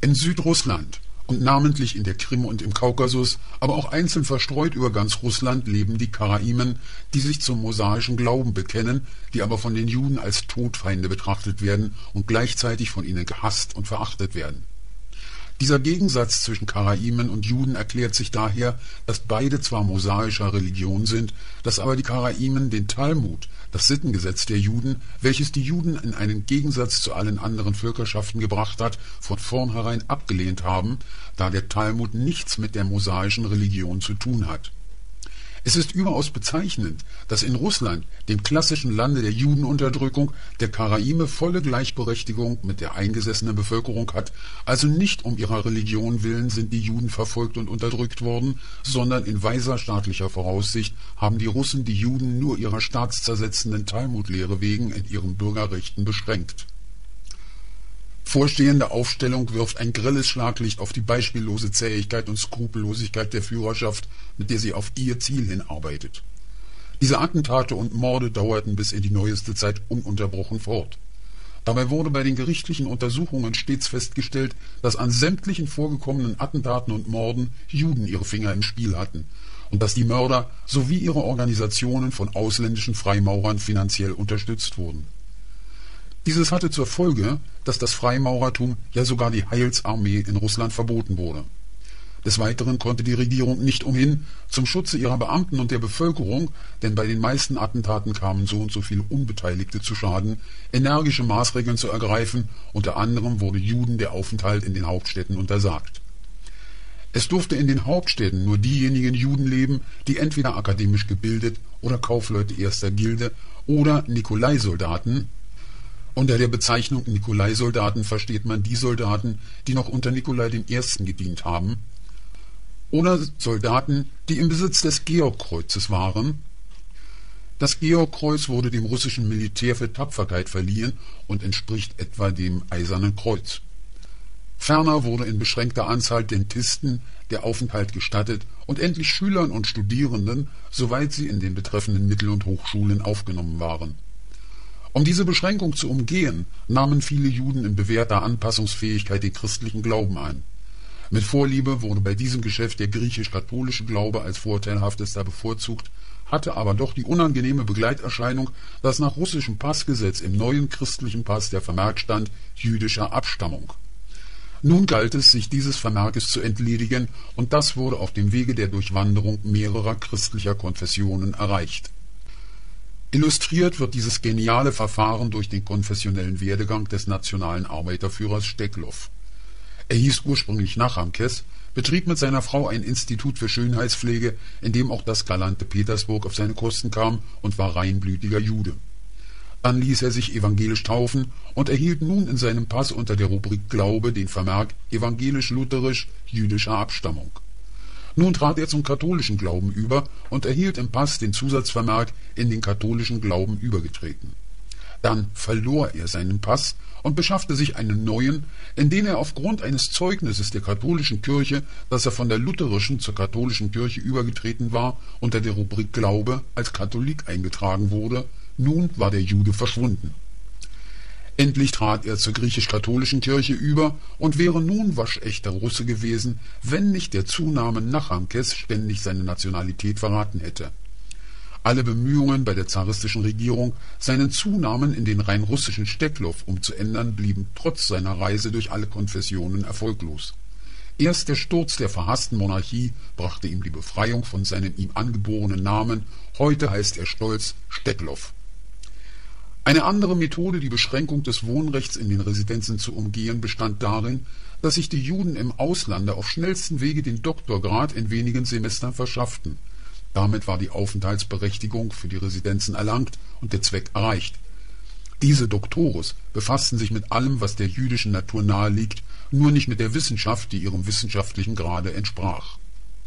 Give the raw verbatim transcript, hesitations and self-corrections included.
In Südrussland und namentlich in der Krim und im Kaukasus, aber auch einzeln verstreut über ganz Russland leben die Karaimen, die sich zum mosaischen Glauben bekennen, die aber von den Juden als Todfeinde betrachtet werden und gleichzeitig von ihnen gehasst und verachtet werden. Dieser Gegensatz zwischen Karaimen und Juden erklärt sich daher, dass beide zwar mosaischer Religion sind, dass aber die Karaimen den Talmud, das Sittengesetz der Juden, welches die Juden in einen Gegensatz zu allen anderen Völkerschaften gebracht hat, von vornherein abgelehnt haben, da der Talmud nichts mit der mosaischen Religion zu tun hat. Es ist überaus bezeichnend, dass in Russland, dem klassischen Lande der Judenunterdrückung, der Karaime volle Gleichberechtigung mit der eingesessenen Bevölkerung hat, also nicht um ihrer Religion willen sind die Juden verfolgt und unterdrückt worden, sondern in weiser staatlicher Voraussicht haben die Russen die Juden nur ihrer staatszersetzenden Talmudlehre wegen in ihren Bürgerrechten beschränkt. Vorstehende Aufstellung wirft ein grelles Schlaglicht auf die beispiellose Zähigkeit und Skrupellosigkeit der Führerschaft, mit der sie auf ihr Ziel hinarbeitet. Diese Attentate und Morde dauerten bis in die neueste Zeit ununterbrochen fort. Dabei wurde bei den gerichtlichen Untersuchungen stets festgestellt, dass an sämtlichen vorgekommenen Attentaten und Morden Juden ihre Finger im Spiel hatten und dass die Mörder sowie ihre Organisationen von ausländischen Freimaurern finanziell unterstützt wurden. Dieses hatte zur Folge, dass das Freimaurertum, ja sogar die Heilsarmee in Russland verboten wurde. Des Weiteren konnte die Regierung nicht umhin, zum Schutze ihrer Beamten und der Bevölkerung, denn bei den meisten Attentaten kamen so und so viele Unbeteiligte zu Schaden, energische Maßregeln zu ergreifen, unter anderem wurde Juden der Aufenthalt in den Hauptstädten untersagt. Es durfte in den Hauptstädten nur diejenigen Juden leben, die entweder akademisch gebildet oder Kaufleute erster Gilde oder Nikolai-Soldaten. Unter der Bezeichnung Nikolai-Soldaten versteht man die Soldaten, die noch unter Nikolai dem Ersten gedient haben, oder Soldaten, die im Besitz des Georgkreuzes waren. Das Georgkreuz wurde dem russischen Militär für Tapferkeit verliehen und entspricht etwa dem Eisernen Kreuz. Ferner wurde in beschränkter Anzahl Dentisten der Aufenthalt gestattet und endlich Schülern und Studierenden, soweit sie in den betreffenden Mittel- und Hochschulen aufgenommen waren. Um diese Beschränkung zu umgehen, nahmen viele Juden in bewährter Anpassungsfähigkeit den christlichen Glauben an. Mit Vorliebe wurde bei diesem Geschäft der griechisch-katholische Glaube als vorteilhaftester bevorzugt, hatte aber doch die unangenehme Begleiterscheinung, dass nach russischem Passgesetz im neuen christlichen Pass der Vermerk stand jüdischer Abstammung. Nun galt es, sich dieses Vermerkes zu entledigen, und das wurde auf dem Wege der Durchwanderung mehrerer christlicher Konfessionen erreicht. Illustriert wird dieses geniale Verfahren durch den konfessionellen Werdegang des nationalen Arbeiterführers Steklov. Er hieß ursprünglich Nachamkes, betrieb mit seiner Frau ein Institut für Schönheitspflege, in dem auch das galante Petersburg auf seine Kosten kam, und war reinblütiger Jude. Dann ließ er sich evangelisch taufen und erhielt nun in seinem Pass unter der Rubrik Glaube den Vermerk evangelisch-lutherisch jüdischer Abstammung. Nun trat er zum katholischen Glauben über und erhielt im Pass den Zusatzvermerk in den katholischen Glauben übergetreten. Dann verlor er seinen Pass und beschaffte sich einen neuen, in den er aufgrund eines Zeugnisses der katholischen Kirche, dass er von der lutherischen zur katholischen Kirche übergetreten war, unter der Rubrik Glaube als Katholik eingetragen wurde. Nun war der Jude verschwunden. Endlich trat er zur griechisch-katholischen Kirche über und wäre nun waschechter Russe gewesen, wenn nicht der Zunahme Nachamkes ständig seine Nationalität verraten hätte. Alle Bemühungen bei der zaristischen Regierung, seinen Zunamen in den rein russischen Steklov umzuändern, blieben trotz seiner Reise durch alle Konfessionen erfolglos. Erst der Sturz der verhassten Monarchie brachte ihm die Befreiung von seinem ihm angeborenen Namen, heute heißt er stolz Steklov. Eine andere Methode, die Beschränkung des Wohnrechts in den Residenzen zu umgehen, bestand darin, dass sich die Juden im Auslande auf schnellstem Wege den Doktorgrad in wenigen Semestern verschafften. Damit war die Aufenthaltsberechtigung für die Residenzen erlangt und der Zweck erreicht. Diese Doctores befassten sich mit allem, was der jüdischen Natur nahe liegt, nur nicht mit der Wissenschaft, die ihrem wissenschaftlichen Grade entsprach.